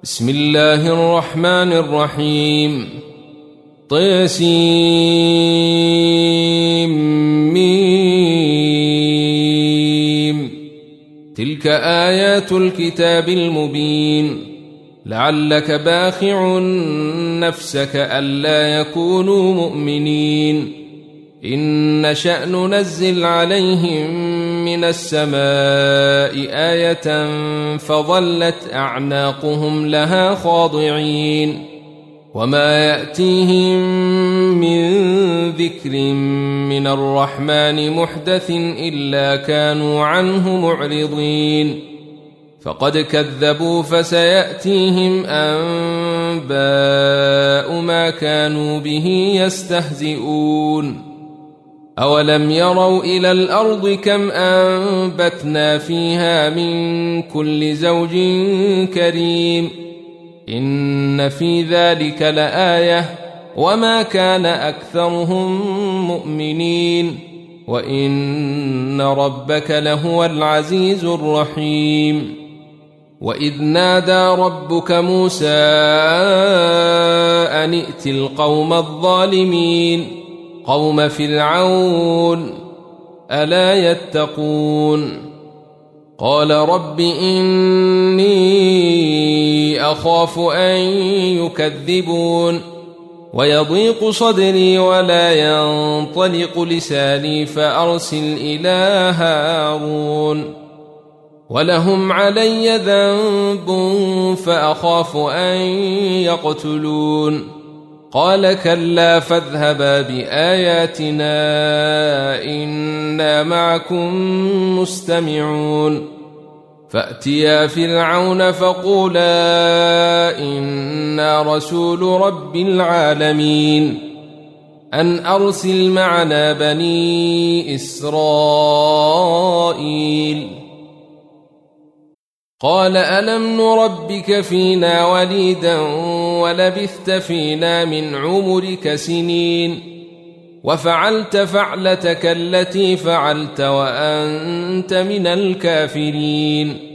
بسم الله الرحمن الرحيم. طسم. تلك آيات الكتاب المبين. لعلك باخع نفسك ألا يكونوا مؤمنين. إن نشأ ننزل عليهم من السماء آية فظلت أعناقهم لها خاضعين. وما يأتيهم من ذكر من الرحمن محدث إلا كانوا عنه معرضين. فقد كذبوا فسيأتيهم أنباء ما كانوا به يستهزئون. أولم يروا إلى الأرض كم أنبتنا فيها من كل زوج كريم. إن في ذلك لآية وما كان أكثرهم مؤمنين وإن ربك لهو العزيز الرحيم. وإذ نادى ربك موسى أن ائت القوم الظالمين قوم فرعون ألا يتقون. قال رب إني أخاف أن يكذبون ويضيق صدري ولا ينطلق لساني فأرسل إلى هارون ولهم علي ذنب فأخاف أن يقتلون. قال كلا فاذهبا بآياتنا إنا معكم مستمعون. فأتيا فرعون فقولا إنا رسول رب العالمين أن أرسل معنا بني إسرائيل. قال ألم نربك فينا وليدا ولبثت فينا من عمرك سنين وفعلت فعلتك التي فعلت وأنت من الكافرين.